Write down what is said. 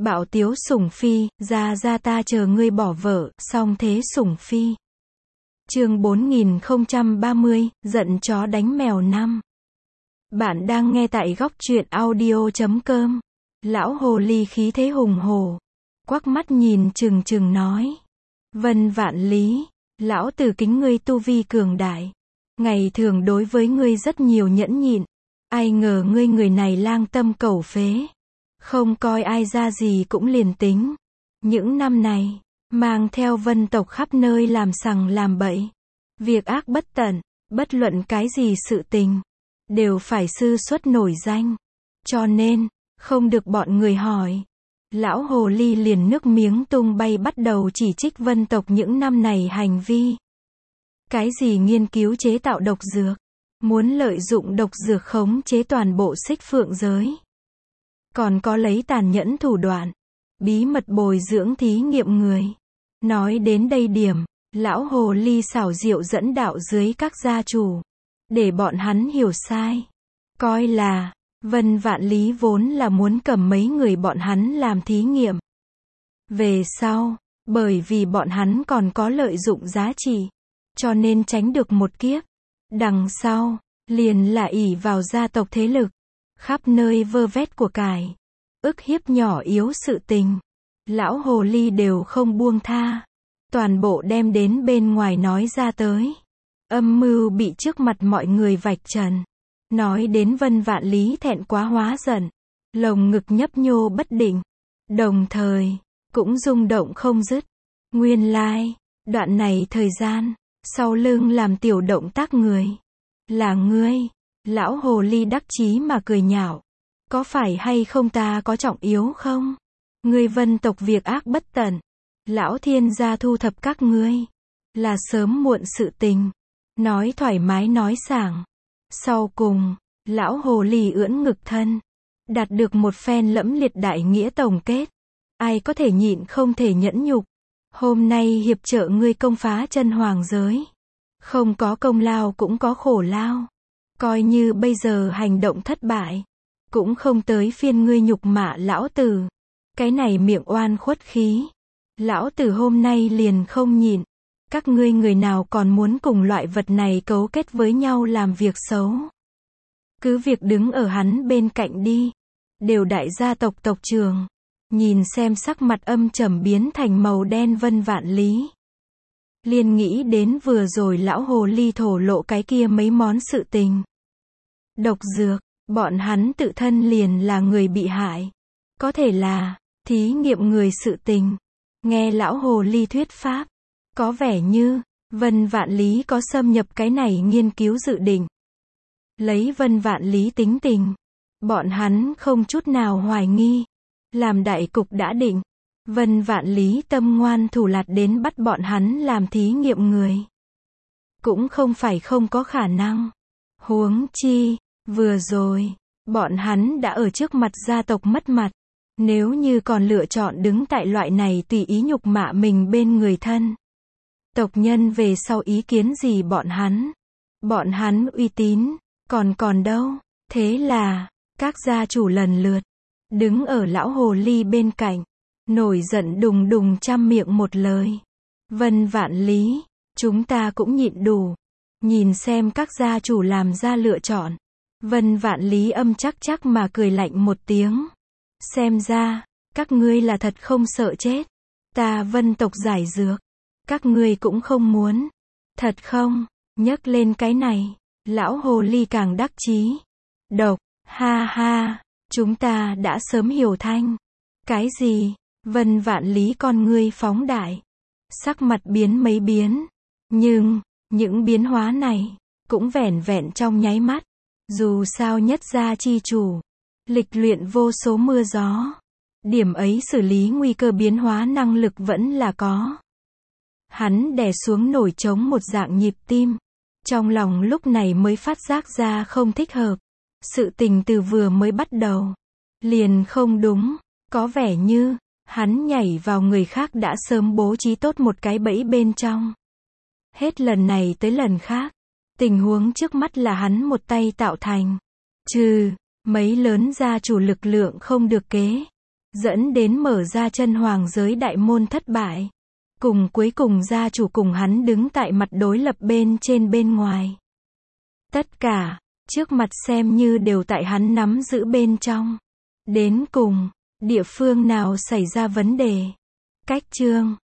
Bạo tiếu sủng phi, ra ta chờ ngươi bỏ vợ, song thế sủng phi. Chương 4030, giận chó đánh mèo 5. Bạn đang nghe tại góc truyện audio.com. Lão hồ ly khí thế hùng hổ, quắc mắt nhìn trừng trừng nói. Vân Vạn Lý, lão tử kính ngươi tu vi cường đại. Ngày thường đối với ngươi rất nhiều nhẫn nhịn. Ai ngờ ngươi người này lang tâm cẩu phế. Không coi ai ra gì cũng liền tính. Những năm này, mang theo vân tộc khắp nơi làm sằng làm bậy. Việc ác bất tận, bất luận cái gì sự tình, đều phải sư xuất nổi danh. Cho nên, không được bọn người hỏi. Lão hồ ly liền nước miếng tung bay bắt đầu chỉ trích vân tộc những năm này hành vi. Cái gì nghiên cứu chế tạo độc dược, muốn lợi dụng độc dược khống chế toàn bộ Xích Phượng giới. Còn có lấy tàn nhẫn thủ đoạn, bí mật bồi dưỡng thí nghiệm người. Nói đến đây điểm, lão hồ ly xảo diệu dẫn đạo dưới các gia chủ, để bọn hắn hiểu sai. Coi là, Vân Vạn Lý vốn là muốn cầm mấy người bọn hắn làm thí nghiệm. Về sau, bởi vì bọn hắn còn có lợi dụng giá trị, cho nên tránh được một kiếp. Đằng sau, liền là ỷ vào gia tộc thế lực, khắp nơi vơ vét của cải, ức hiếp nhỏ yếu sự tình. Lão hồ ly đều không buông tha, toàn bộ đem đến bên ngoài nói ra tới. Âm mưu bị trước mặt mọi người vạch trần. Nói đến Vân Vạn Lý thẹn quá hóa giận, lồng ngực nhấp nhô bất định, đồng thời cũng rung động không dứt. Nguyên lai, đoạn này thời gian, sau lưng làm tiểu động tác người là ngươi. Lão hồ ly đắc chí mà cười nhạo. Có phải hay không ta có trọng yếu không? Ngươi vân tộc việc ác bất tận, lão thiên gia thu thập các ngươi, là sớm muộn sự tình. Nói thoải mái nói sảng. Sau cùng, lão hồ ly ưỡn ngực thân, đạt được một phen lẫm liệt đại nghĩa tổng kết. Ai có thể nhịn không thể nhẫn nhục. Hôm nay hiệp trợ ngươi công phá chân hoàng giới. Không có công lao cũng có khổ lao. Coi như bây giờ hành động thất bại, cũng không tới phiên ngươi nhục mạ lão tử. Cái này miệng oan khuất khí, lão tử hôm nay liền không nhịn. Các ngươi người nào còn muốn cùng loại vật này cấu kết với nhau làm việc xấu, cứ việc đứng ở hắn bên cạnh đi. Đều đại gia tộc tộc trưởng, nhìn xem sắc mặt âm trầm biến thành màu đen Vân Vạn Lý, liền nghĩ đến vừa rồi lão hồ ly thổ lộ cái kia mấy món sự tình. Độc dược, bọn hắn tự thân liền là người bị hại. Có thể là thí nghiệm người sự tình. Nghe lão hồ ly thuyết pháp, có vẻ như Vân Vạn Lý có xâm nhập cái này nghiên cứu dự định. Lấy Vân Vạn Lý tính tình, bọn hắn không chút nào hoài nghi. Làm đại cục đã định, Vân Vạn Lý tâm ngoan thủ lạt đến bắt bọn hắn làm thí nghiệm người, cũng không phải không có khả năng. Huống chi, vừa rồi, bọn hắn đã ở trước mặt gia tộc mất mặt. Nếu như còn lựa chọn đứng tại loại này tùy ý nhục mạ mình bên người thân, tộc nhân về sau ý kiến gì bọn hắn uy tín còn đâu. Thế là các gia chủ lần lượt đứng ở lão hồ ly bên cạnh, nổi giận đùng đùng trăm miệng một lời. Vân Vạn Lý, chúng ta cũng nhịn đủ. Nhìn xem các gia chủ làm ra lựa chọn, Vân Vạn Lý âm chắc mà cười lạnh một tiếng. Xem ra, các ngươi là thật không sợ chết. Ta vân tộc giải dược, các ngươi cũng không muốn. Thật không? Nhắc lên cái này, lão hồ ly càng đắc chí. Độc, ha ha, chúng ta đã sớm hiểu thanh. Cái gì? Vân Vạn Lý con ngươi phóng đại, sắc mặt biến mấy biến. Nhưng, những biến hóa này, cũng vẻn vẹn trong nháy mắt. Dù sao nhất gia chi chủ, lịch luyện vô số mưa gió, điểm ấy xử lý nguy cơ biến hóa năng lực vẫn là có. Hắn đè xuống nổi trống một dạng nhịp tim, trong lòng lúc này mới phát giác ra không thích hợp. Sự tình từ vừa mới bắt đầu liền không đúng, có vẻ như hắn nhảy vào người khác đã sớm bố trí tốt một cái bẫy bên trong. Hết lần này tới lần khác, tình huống trước mắt là hắn một tay tạo thành. Mấy lớn gia chủ lực lượng không được kế, dẫn đến mở ra chân hoàng giới đại môn thất bại. Cùng cuối cùng gia chủ cùng hắn đứng tại mặt đối lập bên trên bên ngoài. Tất cả, trước mặt xem như đều tại hắn nắm giữ bên trong. Đến cùng, địa phương nào xảy ra vấn đề? Cách chương